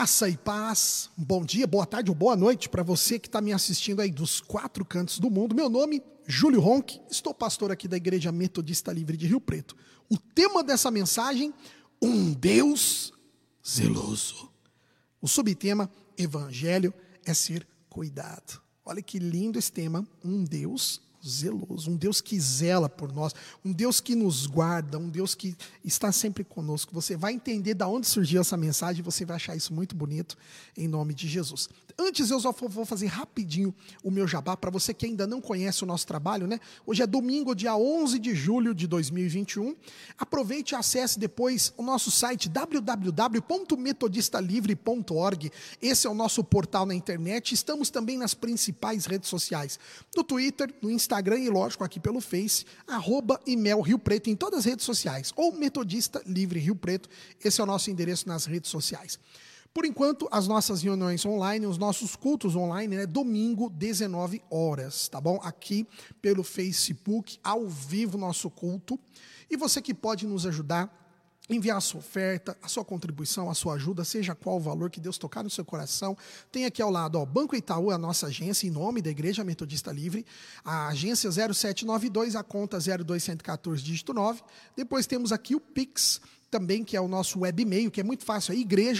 Graça e paz, bom dia, boa tarde ou boa noite para você que está me assistindo aí dos 4 cantos do mundo. Meu nome, Júlio Ronck, estou pastor aqui da Igreja Metodista Livre de Rio Preto. O tema dessa mensagem, um Deus zeloso. O subtema, Evangelho é ser cuidado. Olha que lindo esse tema, um Deus zeloso, um Deus que zela por nós, um Deus que nos guarda, um Deus que está sempre conosco. Você vai entender de onde surgiu essa mensagem, você vai achar isso muito bonito, em nome de Jesus. Antes eu só vou fazer rapidinho o meu jabá, para você que ainda não conhece o nosso trabalho, né? Hoje é domingo, dia 11 de julho de 2021. Aproveite e acesse depois o nosso site www.metodistalivre.org. Esse é o nosso portal na internet. Estamos também nas principais redes sociais, no Twitter, no Instagram e, lógico, aqui pelo Face, @imelriopreto em todas as redes sociais, ou Metodista Livre Rio Preto. Esse é o nosso endereço nas redes sociais. Por enquanto, as nossas reuniões online, os nossos cultos online, né, domingo, 19 horas, tá bom? Aqui pelo Facebook, ao vivo, nosso culto. E você que pode nos ajudar, enviar a sua oferta, a sua contribuição, a sua ajuda, seja qual o valor que Deus tocar no seu coração. Tem aqui ao lado, Banco Itaú, a nossa agência, em nome da Igreja Metodista Livre, a agência 0792, a conta 02114, dígito 9. Depois temos aqui o Pix, também, que é o nosso web e-mail, que é muito fácil, é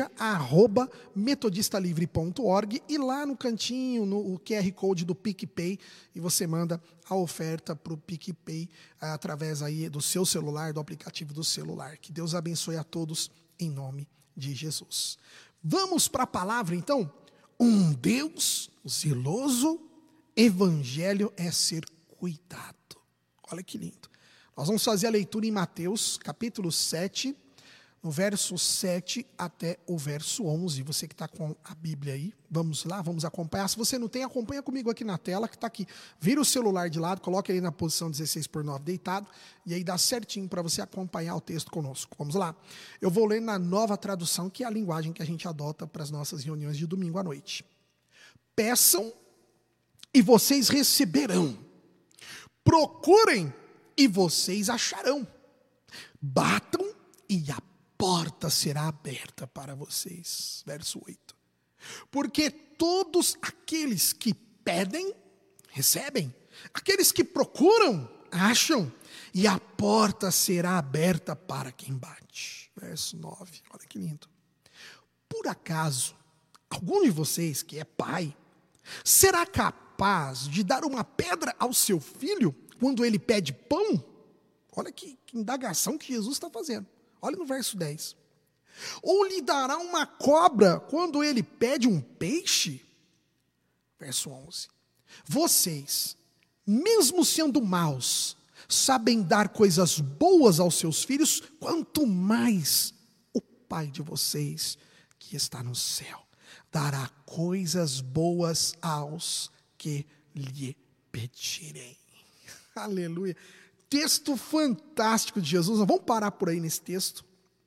igreja@metodistalivre.org, e lá no cantinho, no QR Code do PicPay, e você manda a oferta para o PicPay através aí do seu celular, do aplicativo do celular. Que Deus abençoe a todos, em nome de Jesus. Vamos para a palavra, então? Um Deus zeloso, Evangelho é ser cuidado. Olha que lindo. Nós vamos fazer a leitura em Mateus, capítulo 7, no verso 7 até o verso 11. Você que está com a Bíblia aí, vamos lá, vamos acompanhar. Se você não tem, acompanha comigo aqui na tela, que está aqui. Vira o celular de lado, coloca ele na posição 16:9 deitado, e aí dá certinho para você acompanhar o texto conosco. Vamos lá. Eu vou ler na Nova Tradução, que é a linguagem que a gente adota para as nossas reuniões de domingo à noite. Peçam e vocês receberão. Procurem e vocês acharão. Batam e a porta será aberta para vocês. Verso 8. Porque todos aqueles que pedem, recebem. Aqueles que procuram, acham. E a porta será aberta para quem bate. Verso 9. Olha que lindo. Por acaso, algum de vocês que é pai, será capaz de dar uma pedra ao seu filho quando ele pede pão? Olha que indagação que Jesus está fazendo. Olha no verso 10. Ou lhe dará uma cobra quando ele pede um peixe? Verso 11. Vocês, mesmo sendo maus, sabem dar coisas boas aos seus filhos, quanto mais o Pai de vocês, que está no céu, dará coisas boas aos que lhe pedirem. Aleluia. Texto fantástico de Jesus. Vamos parar por aí nesse texto.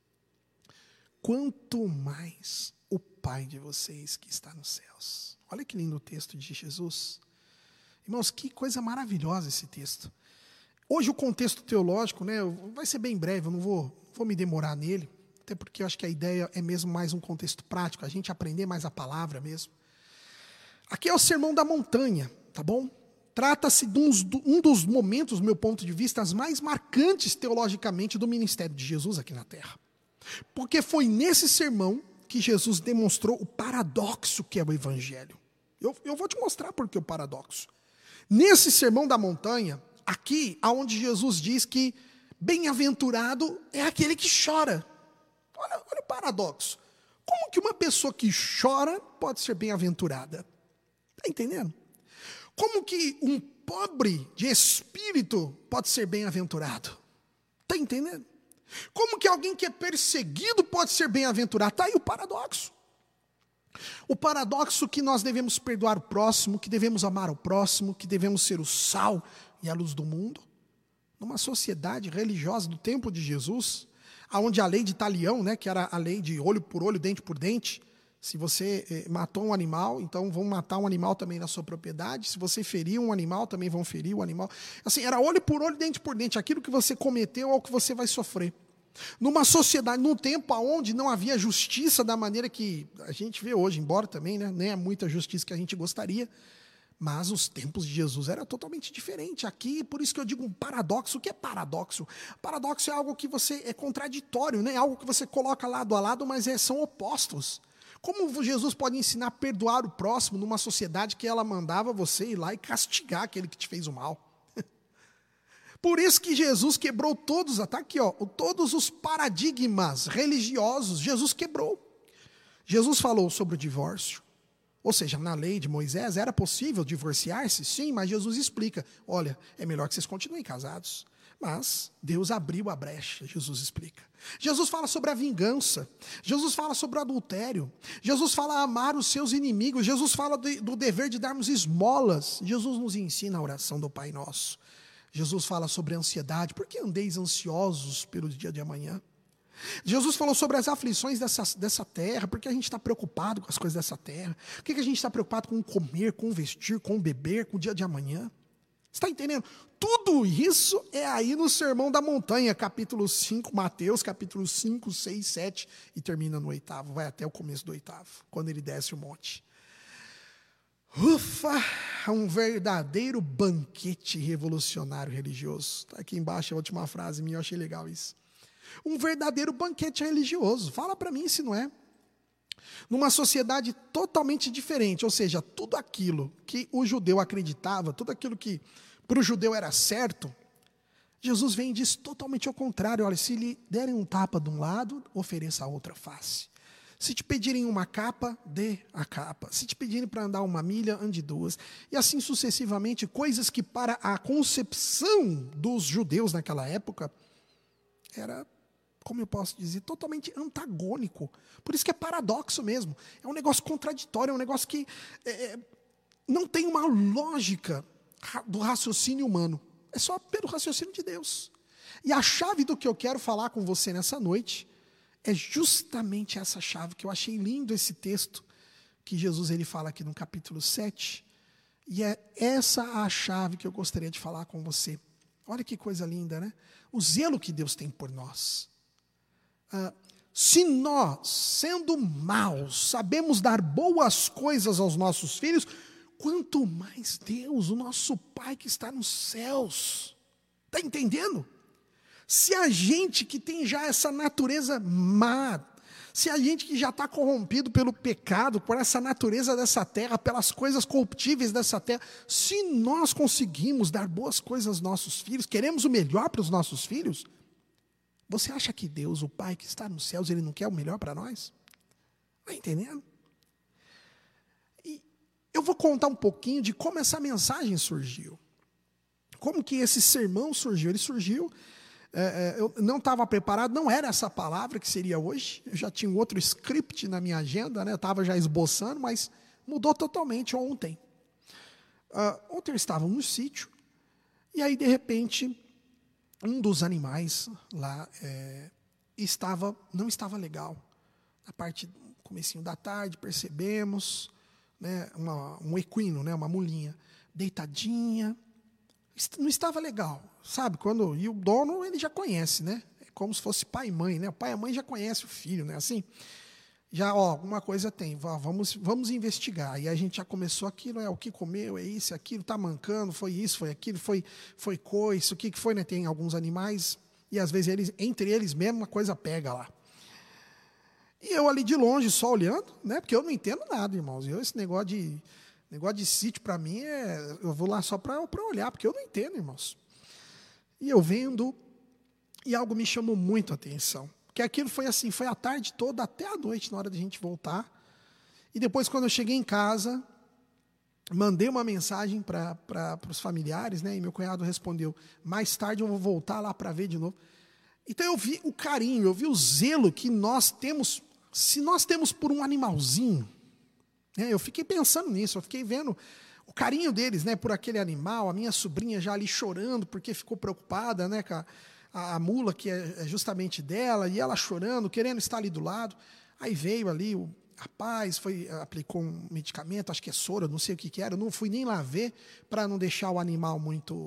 Quanto mais o Pai de vocês que está nos céus. Olha que lindo o texto de Jesus. Irmãos, que coisa maravilhosa esse texto. Hoje o contexto teológico, né, vai ser bem breve, eu não vou me demorar nele, até porque eu acho que a ideia é mesmo mais um contexto prático, a gente aprender mais a palavra mesmo. Aqui é o Sermão da Montanha, tá bom? Trata-se de um dos momentos, do meu ponto de vista, mais marcantes teologicamente do ministério de Jesus aqui na Terra. Porque foi nesse sermão que Jesus demonstrou o paradoxo que é o Evangelho. Eu vou te mostrar por que o paradoxo. Nesse Sermão da Montanha, aqui, onde Jesus diz que bem-aventurado é aquele que chora. Olha o paradoxo. Como que uma pessoa que chora pode ser bem-aventurada? Está entendendo? Como que um pobre de espírito pode ser bem-aventurado? Está entendendo? Como que alguém que é perseguido pode ser bem-aventurado? Está aí o paradoxo. O paradoxo que nós devemos perdoar o próximo, que devemos amar o próximo, que devemos ser o sal e a luz do mundo. Numa sociedade religiosa do tempo de Jesus, onde a lei de talião, né, que era a lei de olho por olho, dente por dente, se você matou um animal, então vão matar um animal também na sua propriedade. Se você feriu um animal, também vão ferir o animal. Assim, era olho por olho, dente por dente. Aquilo que você cometeu é o que você vai sofrer. Numa sociedade, num tempo onde não havia justiça da maneira que a gente vê hoje, embora também, né, nem é muita justiça que a gente gostaria, mas os tempos de Jesus era totalmente diferente. Aqui, por isso que eu digo um paradoxo. O que é paradoxo? Paradoxo é algo que você é contraditório, né? Algo que você coloca lado a lado, mas são opostos. Como Jesus pode ensinar a perdoar o próximo numa sociedade que ela mandava você ir lá e castigar aquele que te fez o mal? Por isso que Jesus quebrou todos, tá aqui, ó, todos os paradigmas religiosos, Jesus quebrou. Jesus falou sobre o divórcio. Ou seja, na lei de Moisés era possível divorciar-se? Sim, mas Jesus explica, olha, é melhor que vocês continuem casados. Mas Deus abriu a brecha, Jesus explica. Jesus fala sobre a vingança, Jesus fala sobre o adultério, Jesus fala amar os seus inimigos, Jesus fala do dever de darmos esmolas, Jesus nos ensina a oração do Pai Nosso. Jesus fala sobre a ansiedade, por que andeis ansiosos pelo dia de amanhã? Jesus falou sobre as aflições dessa terra, porque a gente está preocupado com as coisas dessa terra, por que a gente está preocupado com comer, com vestir, com beber, com o dia de amanhã? Você está entendendo? Tudo isso é aí no Sermão da Montanha, capítulo 5, Mateus, capítulo 5, 6, 7, e termina no 8º, vai até o começo do 8º, quando ele desce o monte. Ufa, um verdadeiro banquete revolucionário religioso. Está aqui embaixo a última frase minha, eu achei legal isso. Um verdadeiro banquete religioso. Fala para mim se não é. Numa sociedade totalmente diferente, ou seja, tudo aquilo que o judeu acreditava, tudo aquilo que para o judeu era certo, Jesus vem e diz totalmente ao contrário. Olha, se lhe derem um tapa de um lado, ofereça a outra face. Se te pedirem uma capa, dê a capa. Se te pedirem para andar 1 milha, ande 2. E assim sucessivamente, coisas que para a concepção dos judeus naquela época, era, como eu posso dizer, totalmente antagônico. Por isso que é paradoxo mesmo. É um negócio contraditório, é um negócio que não tem uma lógica do raciocínio humano. É só pelo raciocínio de Deus. E a chave do que eu quero falar com você nessa noite é justamente essa chave, que eu achei lindo esse texto que Jesus ele fala aqui no capítulo 7. E é essa a chave que eu gostaria de falar com você. Olha que coisa linda, né? O zelo que Deus tem por nós. Se nós, sendo maus, sabemos dar boas coisas aos nossos filhos, quanto mais Deus, o nosso Pai que está nos céus. Está entendendo? Se a gente que tem já essa natureza má, se a gente que já está corrompido pelo pecado, por essa natureza dessa terra, pelas coisas corruptíveis dessa terra, se nós conseguimos dar boas coisas aos nossos filhos, queremos o melhor para os nossos filhos, você acha que Deus, o Pai que está nos céus, Ele não quer o melhor para nós? Está entendendo? E eu vou contar um pouquinho de como essa mensagem surgiu. Como que esse sermão surgiu? Ele surgiu... eu não estava preparado, não era essa palavra que seria hoje, eu já tinha um outro script na minha agenda, né? Eu estava já esboçando, mas mudou totalmente ontem. Ontem eu estava no sítio, e aí de repente, um dos animais lá não estava legal. Na parte do comecinho da tarde, percebemos, né, um equino, né, uma mulinha, deitadinha, não estava legal, sabe? E o dono, ele já conhece, né? É como se fosse pai e mãe, né? O pai e a mãe já conhecem o filho, né? Assim, já, alguma coisa tem, vamos investigar. E a gente já começou aquilo, o que comeu, é isso, é aquilo, está mancando, foi isso, foi aquilo, foi coice, o que foi, né? Tem alguns animais, e às vezes, entre eles mesmo, uma coisa pega lá. E eu ali de longe, só olhando, né? Porque eu não entendo nada, irmãos. Esse negócio de sítio, para mim, eu vou lá só para olhar, porque eu não entendo, irmãos. E eu vendo, e algo me chamou muito a atenção. Porque aquilo foi assim, foi a tarde toda, até a noite, na hora de a gente voltar. E depois, quando eu cheguei em casa, mandei uma mensagem para os familiares, né? E meu cunhado respondeu, mais tarde eu vou voltar lá para ver de novo. Então eu vi o carinho, eu vi o zelo que nós temos, se nós temos por um animalzinho. Eu fiquei pensando nisso, eu fiquei vendo o carinho deles, né, por aquele animal, a minha sobrinha já ali chorando porque ficou preocupada, né, com a mula que é justamente dela, e ela chorando, querendo estar ali do lado. Aí veio ali o rapaz, aplicou um medicamento, acho que é soro, não sei o que era, eu não fui nem lá ver para não deixar o animal muito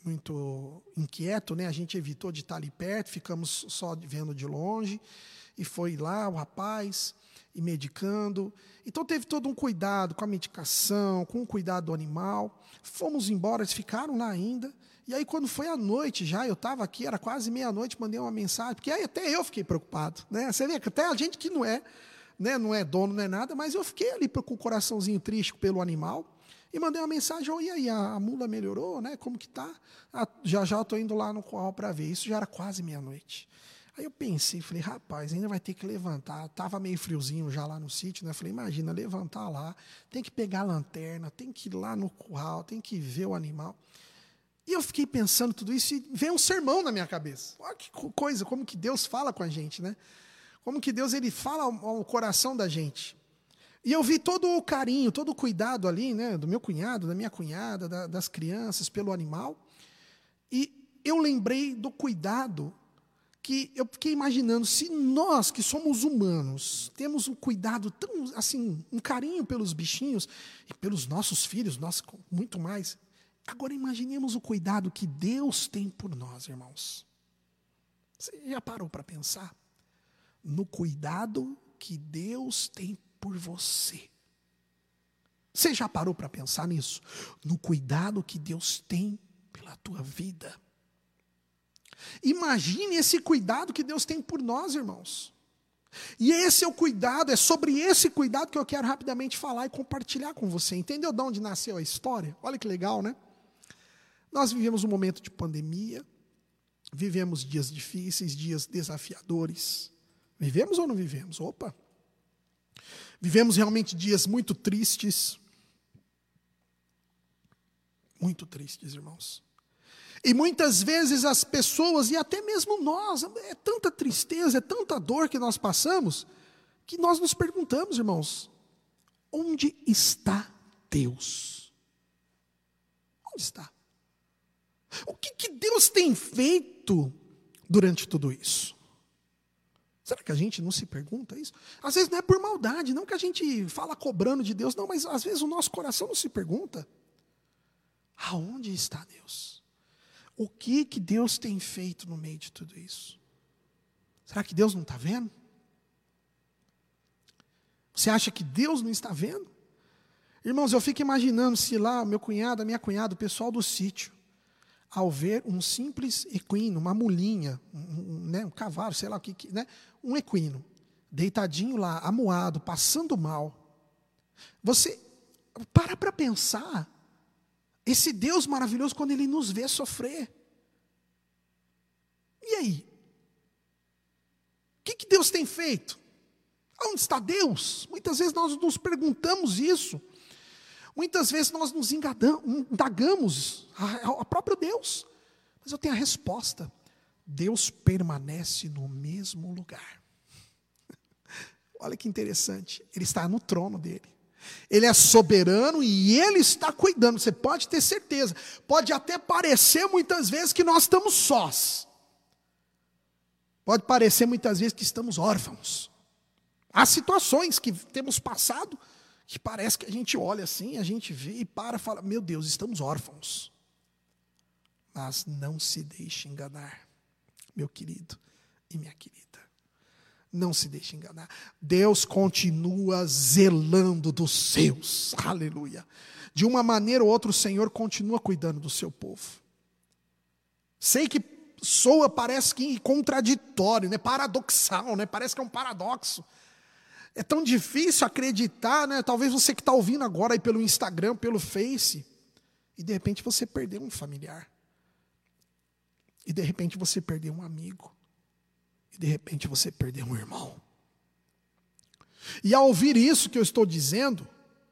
muito inquieto, né? A gente evitou de estar ali perto, ficamos só vendo de longe, e foi lá o rapaz, e medicando. Então teve todo um cuidado com a medicação, com o cuidado do animal. Fomos embora, eles ficaram lá ainda. E aí quando foi à noite já, eu estava aqui, era quase meia-noite, mandei uma mensagem, porque aí até eu fiquei preocupado, né? Você vê que até a gente que não é, né, não é dono, não é nada, mas eu fiquei ali com o coraçãozinho triste pelo animal, e mandei uma mensagem: e aí, a mula melhorou, né? Como que está? Já eu estou indo lá no curral para ver. Isso já era quase meia-noite. Aí eu pensei, falei, rapaz, ainda vai ter que levantar. Estava meio friozinho já lá no sítio, né? Falei, imagina, levantar lá, tem que pegar a lanterna, tem que ir lá no curral, tem que ver o animal. E eu fiquei pensando tudo isso e veio um sermão na minha cabeça. Olha que coisa, como que Deus fala com a gente, né? Como que Deus ele fala ao coração da gente. E eu vi todo o carinho, todo o cuidado ali, né, do meu cunhado, da minha cunhada, das crianças, pelo animal. E eu lembrei do cuidado que eu fiquei imaginando, se nós que somos humanos, temos um cuidado tão, assim, um carinho pelos bichinhos, e pelos nossos filhos, nós muito mais. Agora imaginemos o cuidado que Deus tem por nós, irmãos. Você já parou para pensar no cuidado que Deus tem por você? Você já parou para pensar nisso? No cuidado que Deus tem pela tua vida? Imagine esse cuidado que Deus tem por nós, irmãos. E esse é o cuidado, é sobre esse cuidado que eu quero rapidamente falar e compartilhar com você. Entendeu de onde nasceu a história? Olha que legal, né? Nós vivemos um momento de pandemia, vivemos dias difíceis, dias desafiadores. Vivemos ou não vivemos? Opa! Vivemos realmente dias muito tristes. Muito tristes, irmãos. E muitas vezes as pessoas, e até mesmo nós, é tanta tristeza, é tanta dor que nós passamos, que nós nos perguntamos, irmãos, onde está Deus? Onde está? O que Deus tem feito durante tudo isso? Será que a gente não se pergunta isso? Às vezes não é por maldade, não que a gente fala cobrando de Deus, não, mas às vezes o nosso coração não se pergunta: aonde está Deus? O que Deus tem feito no meio de tudo isso? Será que Deus não está vendo? Você acha que Deus não está vendo? Irmãos, eu fico imaginando se lá meu cunhado, a minha cunhada, o pessoal do sítio, ao ver um simples equino, uma mulinha, um cavalo, sei lá o que, né? Um equino, deitadinho lá, amuado, passando mal. Você para pensar, esse Deus maravilhoso, quando Ele nos vê sofrer. E aí? O que Deus tem feito? Onde está Deus? Muitas vezes nós nos perguntamos isso. Muitas vezes nós nos indagamos ao próprio Deus. Mas eu tenho a resposta. Deus permanece no mesmo lugar. Olha que interessante. Ele está no trono dele. Ele é soberano e Ele está cuidando. Você pode ter certeza. Pode até parecer muitas vezes que nós estamos sós. Pode parecer muitas vezes que estamos órfãos. Há situações que temos passado que parece que a gente olha assim, a gente vê e e fala: meu Deus, estamos órfãos. Mas não se deixe enganar, meu querido e minha querida. Não se deixe enganar. Deus continua zelando dos seus. Aleluia. De uma maneira ou outra, o Senhor continua cuidando do seu povo. Sei que parece que contraditório, né? Paradoxal, né? Parece que é um paradoxo. É tão difícil acreditar, né? Talvez você que está ouvindo agora aí pelo Instagram, pelo Face, e de repente você perdeu um familiar. E de repente você perdeu um amigo. E de repente você perdeu um irmão. E ao ouvir isso que eu estou dizendo,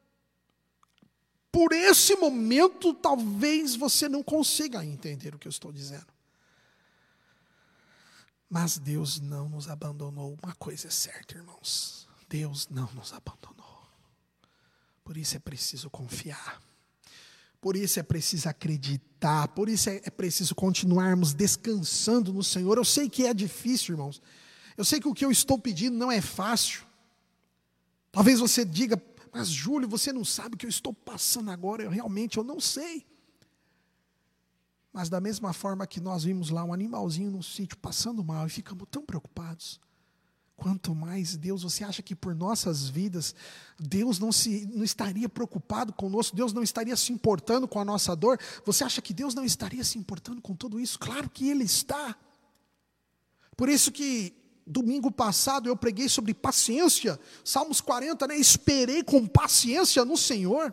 por esse momento talvez você não consiga entender o que eu estou dizendo. Mas Deus não nos abandonou. Uma coisa é certa, irmãos. Deus não nos abandonou. Por isso é preciso confiar. Por isso é preciso acreditar. Por isso é preciso continuarmos descansando no Senhor. Eu sei que é difícil, irmãos. Eu sei que o que eu estou pedindo não é fácil. Talvez você diga: mas Júlio, você não sabe o que eu estou passando agora. Eu realmente não sei. Mas da mesma forma que nós vimos lá um animalzinho no sítio passando mal e ficamos tão preocupados, quanto mais Deus, você acha que por nossas vidas, Deus não estaria preocupado conosco, Deus não estaria se importando com a nossa dor? Você acha que Deus não estaria se importando com tudo isso? Claro que Ele está. Por isso que domingo passado eu preguei sobre paciência, Salmos 40, né? Esperei com paciência no Senhor.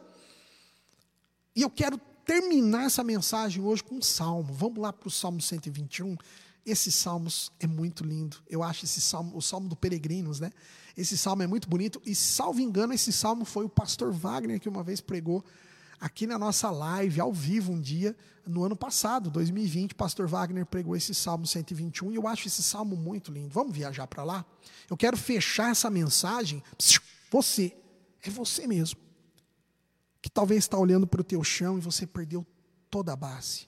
E eu quero terminar essa mensagem hoje com um salmo. Vamos lá para o Salmo 121. Esse salmo é muito lindo. Eu acho esse salmo, o Salmo do Peregrinos, né? Esse salmo é muito bonito. E, salvo engano, esse salmo foi o pastor Wagner que uma vez pregou aqui na nossa live, ao vivo, um dia, no ano passado, 2020. O pastor Wagner pregou esse Salmo 121 e eu acho esse salmo muito lindo. Vamos viajar para lá? Eu quero fechar essa mensagem. Você, é você mesmo, que talvez está olhando para o teu chão e você perdeu toda a base.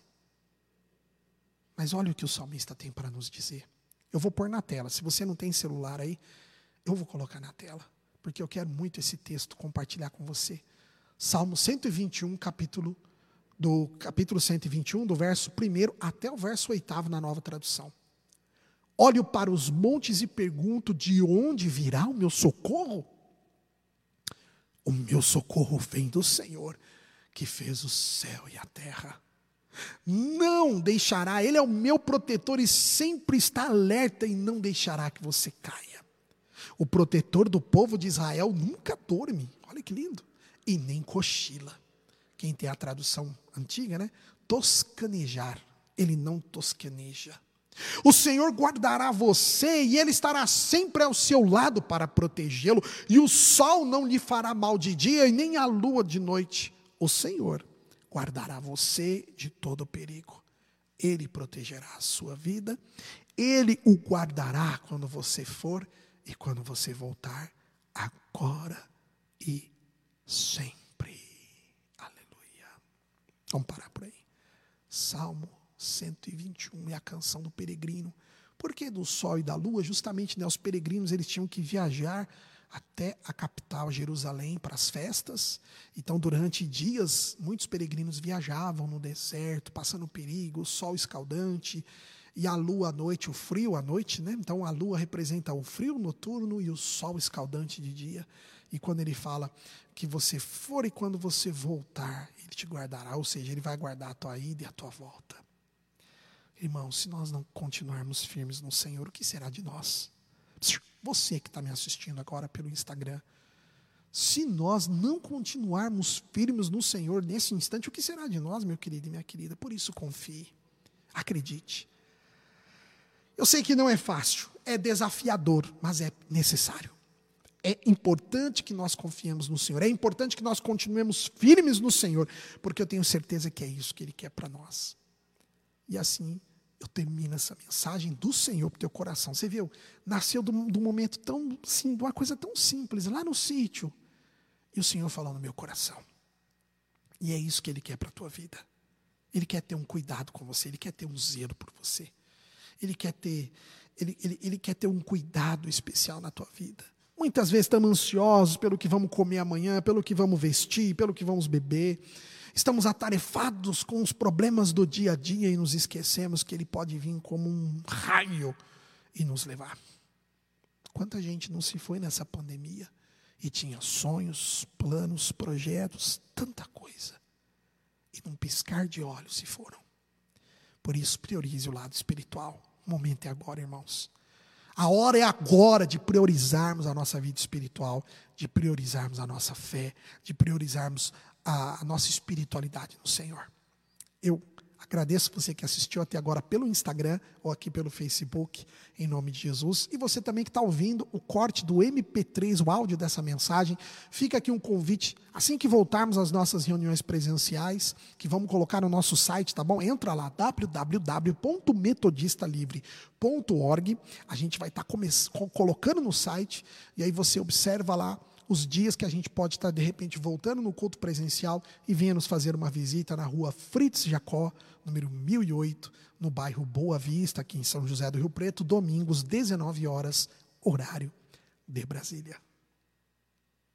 Mas olha o que o salmista tem para nos dizer. Eu vou pôr na tela. Se você não tem celular aí, eu vou colocar na tela, porque eu quero muito esse texto compartilhar com você. Salmo 121, capítulo 121, do verso 1 até o verso 8 na Nova Tradução. Olho para os montes e pergunto: de onde virá o meu socorro? O meu socorro vem do Senhor, que fez o céu e a terra. Não deixará, Ele é o meu protetor e sempre está alerta e não deixará que você caia. O protetor do povo de Israel nunca dorme, olha que lindo, e nem cochila. Quem tem a tradução antiga, né? Toscanejar, Ele não toscaneja. O Senhor guardará você e Ele estará sempre ao seu lado para protegê-lo, e o sol não lhe fará mal de dia e nem a lua de noite. O Senhor guardará você de todo perigo. Ele protegerá a sua vida, Ele o guardará quando você for e quando você voltar, agora e sempre. Aleluia. Vamos parar por aí. Salmo 121 é a canção do peregrino. Por que do sol e da lua? Justamente, né, os peregrinos eles tinham que viajar até a capital, Jerusalém, para as festas. Então, durante dias, muitos peregrinos viajavam no deserto, passando perigo, o sol escaldante, e a lua à noite, o frio à noite, né? Então, a lua representa o frio noturno e o sol escaldante de dia. E quando ele fala que você for e quando você voltar, Ele te guardará, ou seja, Ele vai guardar a tua ida e a tua volta. Irmãos, se nós não continuarmos firmes no Senhor, o que será de nós? Você que está me assistindo agora pelo Instagram, se nós não continuarmos firmes no Senhor nesse instante, o que será de nós, meu querido e minha querida? Por isso confie, acredite. Eu sei que não é fácil, é desafiador, mas é necessário. É importante que nós confiemos no Senhor, é importante que nós continuemos firmes no Senhor, porque eu tenho certeza que é isso que Ele quer para nós. E assim, eu termino essa mensagem do Senhor para o teu coração. Você viu? Nasceu de um momento tão, assim, de uma coisa tão simples, lá no sítio. E o Senhor falou no meu coração. E é isso que Ele quer para a tua vida. Ele quer ter um cuidado com você, Ele quer ter um zelo por você. Ele quer ter um cuidado especial na tua vida. Muitas vezes estamos ansiosos pelo que vamos comer amanhã, pelo que vamos vestir, pelo que vamos beber. Estamos atarefados com os problemas do dia a dia e nos esquecemos que Ele pode vir como um raio e nos levar. Quanta gente não se foi nessa pandemia e tinha sonhos, planos, projetos, tanta coisa. E num piscar de olhos se foram. Por isso, priorize o lado espiritual. O momento é agora, irmãos. A hora é agora de priorizarmos a nossa vida espiritual, de priorizarmos a nossa fé, de priorizarmos a nossa espiritualidade no Senhor. Eu agradeço você que assistiu até agora pelo Instagram ou aqui pelo Facebook, em nome de Jesus. E você também que está ouvindo o corte do MP3, o áudio dessa mensagem. Fica aqui um convite, assim que voltarmos às nossas reuniões presenciais, que vamos colocar no nosso site, tá bom? Entra lá, www.metodistalivre.org. A gente vai estar colocando no site, e aí você observa lá os dias que a gente pode estar, de repente, voltando no culto presencial e venha nos fazer uma visita na rua Fritz Jacó, número 1008, no bairro Boa Vista, aqui em São José do Rio Preto, domingos, 19 horas, horário de Brasília.